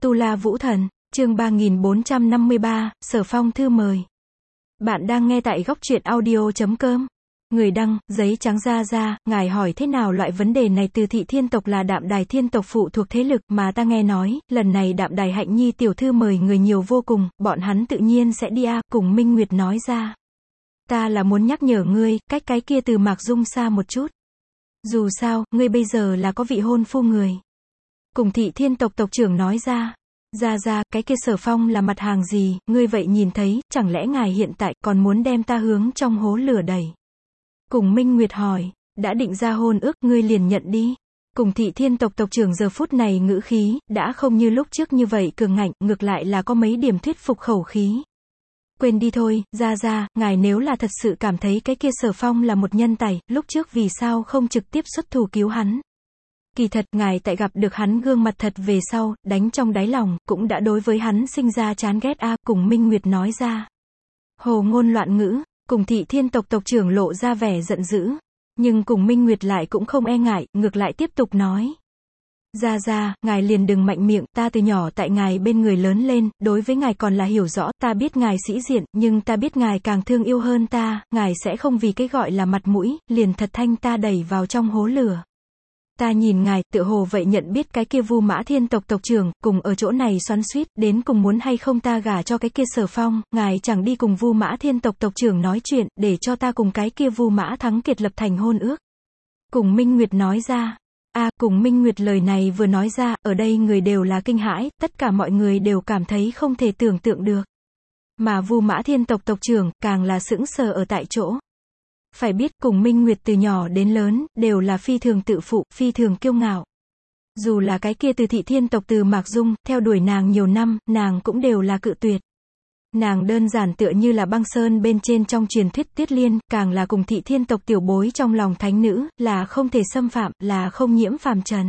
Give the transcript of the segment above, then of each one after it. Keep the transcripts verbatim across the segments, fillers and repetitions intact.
Tu La Vũ Thần, chương ba nghìn bốn trăm năm mươi ba, Sở Phong thư mời. Bạn đang nghe tại góc truyện audio chấm com. Người đăng, giấy trắng ra ra, ngài hỏi thế nào loại vấn đề này? Từ Thị Thiên tộc là Đạm Đài Thiên tộc phụ thuộc thế lực mà ta nghe nói, lần này Đạm Đài Hạnh Nhi tiểu thư mời người nhiều vô cùng, bọn hắn tự nhiên sẽ đi a, cùng Minh Nguyệt nói ra. Ta là muốn nhắc nhở ngươi, cách cái kia từ Mạc Dung xa một chút. Dù sao, ngươi bây giờ là có vị hôn phu người. Cùng Thị Thiên tộc tộc trưởng nói ra. Ra ra, cái kia Sở Phong là mặt hàng gì, ngươi vậy nhìn thấy, chẳng lẽ ngài hiện tại còn muốn đem ta hướng trong hố lửa đẩy? Cùng Minh Nguyệt hỏi, đã định ra hôn ước, ngươi liền nhận đi. Cùng Thị Thiên tộc tộc trưởng giờ phút này ngữ khí, đã không như lúc trước như vậy cường ngạnh, ngược lại là có mấy điểm thuyết phục khẩu khí. Quên đi thôi, ra ra, ngài nếu là thật sự cảm thấy cái kia Sở Phong là một nhân tài, lúc trước vì sao không trực tiếp xuất thủ cứu hắn? Kỳ thật, ngài tại gặp được hắn gương mặt thật về sau, đánh trong đáy lòng, cũng đã đối với hắn sinh ra chán ghét a, cùng Minh Nguyệt nói ra. Hồ ngôn loạn ngữ, cùng Thị Thiên tộc tộc trưởng lộ ra vẻ giận dữ. Nhưng cùng Minh Nguyệt lại cũng không e ngại, ngược lại tiếp tục nói. Ra ra, ngài liền đừng mạnh miệng, ta từ nhỏ tại ngài bên người lớn lên, đối với ngài còn là hiểu rõ, ta biết ngài sĩ diện, nhưng ta biết ngài càng thương yêu hơn ta, ngài sẽ không vì cái gọi là mặt mũi, liền thật thanh ta đẩy vào trong hố lửa. Ta nhìn ngài, tựa hồ vậy nhận biết cái kia Vu Mã Thiên tộc tộc trưởng, cùng ở chỗ này xoắn xuýt, đến cùng muốn hay không ta gả cho cái kia Sở Phong, ngài chẳng đi cùng Vu Mã Thiên tộc tộc trưởng nói chuyện, để cho ta cùng cái kia Vu Mã Thắng Kiệt lập thành hôn ước. Cùng Minh Nguyệt nói ra. A, à, cùng Minh Nguyệt lời này vừa nói ra, ở đây người đều là kinh hãi, tất cả mọi người đều cảm thấy không thể tưởng tượng được. Mà Vu Mã Thiên tộc tộc trưởng, càng là sững sờ ở tại chỗ. Phải biết, cùng Minh Nguyệt từ nhỏ đến lớn, đều là phi thường tự phụ, phi thường kiêu ngạo. Dù là cái kia từ Thị Thiên tộc từ Mạc Dung, theo đuổi nàng nhiều năm, nàng cũng đều là cự tuyệt. Nàng đơn giản tựa như là băng sơn bên trên trong truyền thuyết Tuyết Liên, càng là cùng Thị Thiên tộc tiểu bối trong lòng thánh nữ, là không thể xâm phạm, là không nhiễm phàm trần.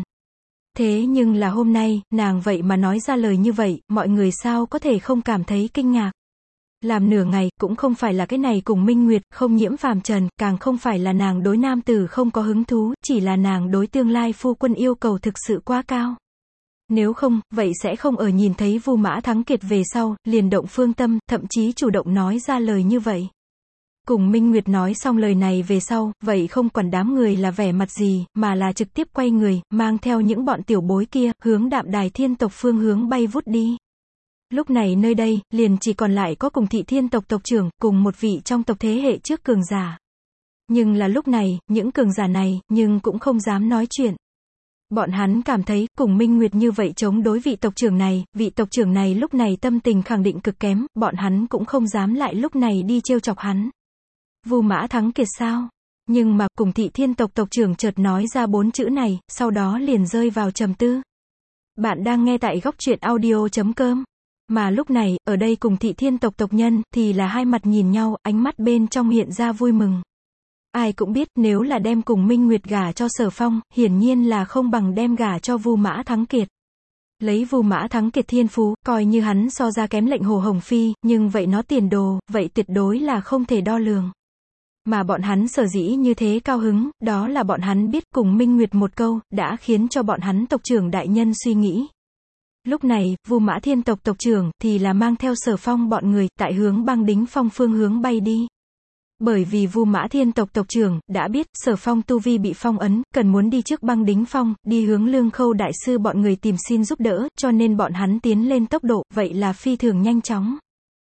Thế nhưng là hôm nay, nàng vậy mà nói ra lời như vậy, mọi người sao có thể không cảm thấy kinh ngạc. Làm nửa ngày, cũng không phải là cái này cùng Minh Nguyệt, không nhiễm phàm trần, càng không phải là nàng đối nam tử không có hứng thú, chỉ là nàng đối tương lai phu quân yêu cầu thực sự quá cao. Nếu không, vậy sẽ không ở nhìn thấy Vu Mã Thắng Kiệt về sau, liền động phương tâm, thậm chí chủ động nói ra lời như vậy. Cùng Minh Nguyệt nói xong lời này về sau, vậy không quản đám người là vẻ mặt gì, mà là trực tiếp quay người, mang theo những bọn tiểu bối kia, hướng Đạm Đài Thiên tộc phương hướng bay vút đi. Lúc này nơi đây, liền chỉ còn lại có cùng Thị Thiên tộc tộc trưởng, cùng một vị trong tộc thế hệ trước cường giả. Nhưng là lúc này, những cường giả này, nhưng cũng không dám nói chuyện. Bọn hắn cảm thấy, cùng Minh Nguyệt như vậy chống đối vị tộc trưởng này, vị tộc trưởng này lúc này tâm tình khẳng định cực kém, bọn hắn cũng không dám lại lúc này đi trêu chọc hắn. Vu Mã Thắng Kiệt sao? Nhưng mà, cùng Thị Thiên tộc tộc trưởng chợt nói ra bốn chữ này, sau đó liền rơi vào trầm tư. Bạn đang nghe tại góc truyện audio chấm com. Mà lúc này, ở đây cùng Thị Thiên tộc tộc nhân, thì là hai mặt nhìn nhau, ánh mắt bên trong hiện ra vui mừng. Ai cũng biết, nếu là đem cùng Minh Nguyệt gả cho Sở Phong, hiển nhiên là không bằng đem gả cho Vu Mã Thắng Kiệt. Lấy Vu Mã Thắng Kiệt thiên phú, coi như hắn so ra kém lệnh Hồ Hồng Phi, nhưng vậy nó tiền đồ, vậy tuyệt đối là không thể đo lường. Mà bọn hắn sở dĩ như thế cao hứng, đó là bọn hắn biết cùng Minh Nguyệt một câu, đã khiến cho bọn hắn tộc trưởng đại nhân suy nghĩ. Lúc này, Vu Mã Thiên tộc tộc trưởng, thì là mang theo Sở Phong bọn người, tại hướng Băng Đính Phong phương hướng bay đi. Bởi vì Vu Mã Thiên tộc tộc trưởng, đã biết, Sở Phong tu vi bị phong ấn, cần muốn đi trước Băng Đính Phong, đi hướng Lương Khâu đại sư bọn người tìm xin giúp đỡ, cho nên bọn hắn tiến lên tốc độ, vậy là phi thường nhanh chóng.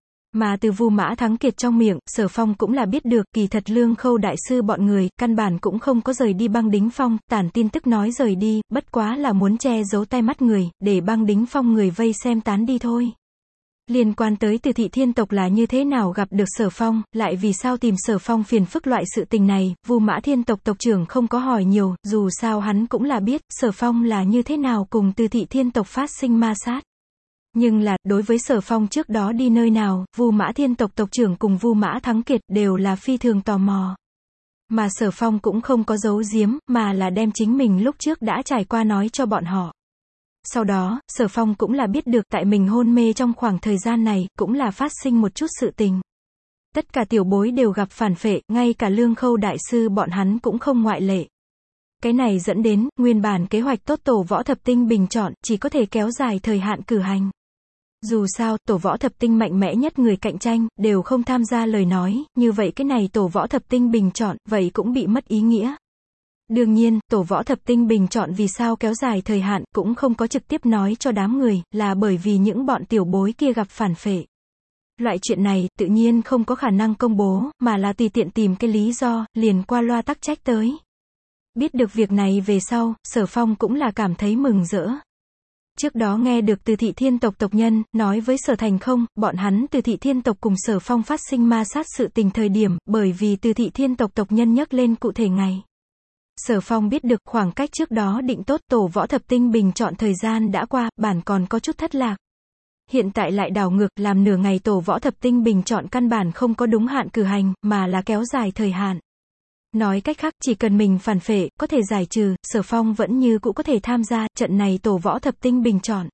Mà từ Vu Mã Thắng Kiệt trong miệng, Sở Phong cũng là biết được, kỳ thật Lương Khâu đại sư bọn người, căn bản cũng không có rời đi Băng Đính Phong, tản tin tức nói rời đi, bất quá là muốn che giấu tai mắt người, để Băng Đính Phong người vây xem tán đi thôi. Liên quan tới từ Thị Thiên tộc là như thế nào gặp được Sở Phong, lại vì sao tìm Sở Phong phiền phức loại sự tình này, Vu Mã Thiên tộc tộc trưởng không có hỏi nhiều, dù sao hắn cũng là biết, Sở Phong là như thế nào cùng từ Thị Thiên tộc phát sinh ma sát. Nhưng là, đối với Sở Phong trước đó đi nơi nào, Vu Mã Thiên tộc tộc trưởng cùng Vu Mã Thắng Kiệt đều là phi thường tò mò. Mà Sở Phong cũng không có giấu giếm, mà là đem chính mình lúc trước đã trải qua nói cho bọn họ. Sau đó, Sở Phong cũng là biết được tại mình hôn mê trong khoảng thời gian này, cũng là phát sinh một chút sự tình. Tất cả tiểu bối đều gặp phản phệ, ngay cả Lương Khâu đại sư bọn hắn cũng không ngoại lệ. Cái này dẫn đến, nguyên bản kế hoạch tốt tổ võ thập tinh bình chọn, chỉ có thể kéo dài thời hạn cử hành. Dù sao, tổ võ thập tinh mạnh mẽ nhất người cạnh tranh, đều không tham gia lời nói, như vậy cái này tổ võ thập tinh bình chọn, vậy cũng bị mất ý nghĩa. Đương nhiên, tổ võ thập tinh bình chọn vì sao kéo dài thời hạn, cũng không có trực tiếp nói cho đám người, là bởi vì những bọn tiểu bối kia gặp phản phệ. Loại chuyện này, tự nhiên không có khả năng công bố, mà là tùy tiện tìm cái lý do, liền qua loa tắc trách tới. Biết được việc này về sau, Sở Phong cũng là cảm thấy mừng rỡ. Trước đó nghe được Từ Thị Thiên tộc tộc nhân, nói với Sở Thành không, bọn hắn Từ Thị Thiên tộc cùng Sở Phong phát sinh ma sát sự tình thời điểm, bởi vì Từ Thị Thiên tộc tộc nhân nhắc lên cụ thể ngày. Sở Phong biết được khoảng cách trước đó định tốt tổ võ thập tinh bình chọn thời gian đã qua, bản còn có chút thất lạc. Hiện tại lại đảo ngược, làm nửa ngày tổ võ thập tinh bình chọn căn bản không có đúng hạn cử hành, mà là kéo dài thời hạn. Nói cách khác, chỉ cần mình phản phệ, có thể giải trừ, Sở Phong vẫn như cũ có thể tham gia, trận này tổ võ thập tinh bình chọn.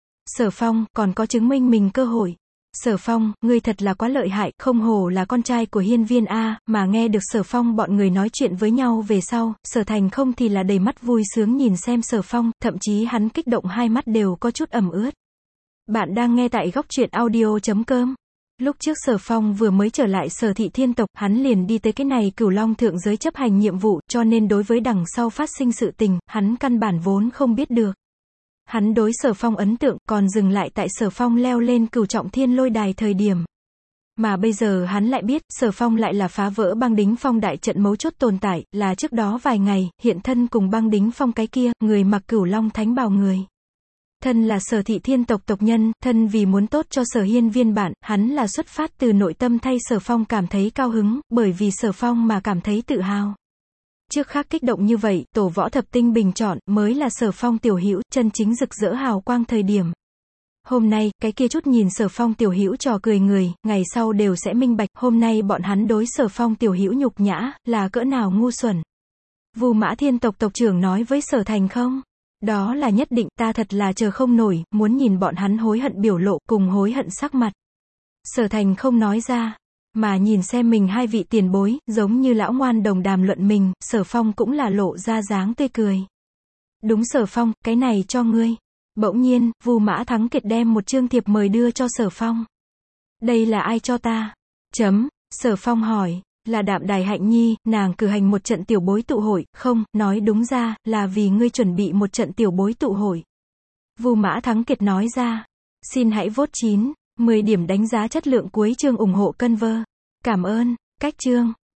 Sở Phong, còn có chứng minh mình cơ hội. Sở Phong, ngươi thật là quá lợi hại, không hổ là con trai của hiên viên A, mà nghe được Sở Phong bọn người nói chuyện với nhau về sau, Sở Thành không thì là đầy mắt vui sướng nhìn xem Sở Phong, thậm chí hắn kích động hai mắt đều có chút ẩm ướt. Bạn đang nghe tại góc truyện audio chấm com. Lúc trước Sở Phong vừa mới trở lại Sở Thị Thiên tộc, hắn liền đi tới cái này Cửu Long thượng giới chấp hành nhiệm vụ, cho nên đối với đằng sau phát sinh sự tình, hắn căn bản vốn không biết được. Hắn đối Sở Phong ấn tượng, còn dừng lại tại Sở Phong leo lên Cửu Trọng Thiên lôi đài thời điểm. Mà bây giờ hắn lại biết, Sở Phong lại là phá vỡ băng đính phong đại trận mấu chốt tồn tại, là trước đó vài ngày, hiện thân cùng băng đính phong cái kia, người mặc Cửu Long thánh bào người. Thân là Sở Thị Thiên tộc tộc nhân, thân vì muốn tốt cho Sở Hiên viên bản, hắn là xuất phát từ nội tâm thay Sở Phong cảm thấy cao hứng, bởi vì Sở Phong mà cảm thấy tự hào. Trước khác kích động như vậy, tổ võ thập tinh bình chọn, mới là Sở Phong tiểu hữu, chân chính rực rỡ hào quang thời điểm. Hôm nay, cái kia chút nhìn Sở Phong tiểu hữu trò cười người, ngày sau đều sẽ minh bạch, hôm nay bọn hắn đối Sở Phong tiểu hữu nhục nhã, là cỡ nào ngu xuẩn. Vu Mã Thiên tộc tộc trưởng nói với Sở Thành không? Đó là nhất định, ta thật là chờ không nổi, muốn nhìn bọn hắn hối hận biểu lộ, cùng hối hận sắc mặt. Sở Thành không nói ra, mà nhìn xem mình hai vị tiền bối, giống như lão ngoan đồng đàm luận mình, Sở Phong cũng là lộ ra dáng tươi cười. Đúng Sở Phong, cái này cho ngươi. Bỗng nhiên, Vu Mã Thắng Kiệt đem một chương thiệp mời đưa cho Sở Phong. Đây là ai cho ta? Chấm, Sở Phong hỏi. Là Đạm Đài Hạnh Nhi, nàng cử hành một trận tiểu bối tụ hội, không, nói đúng ra, là vì ngươi chuẩn bị một trận tiểu bối tụ hội. Vu Mã Thắng Kiệt nói ra. Xin hãy vote chín, mười điểm đánh giá chất lượng cuối chương ủng hộ Conver. Cảm ơn, cách chương.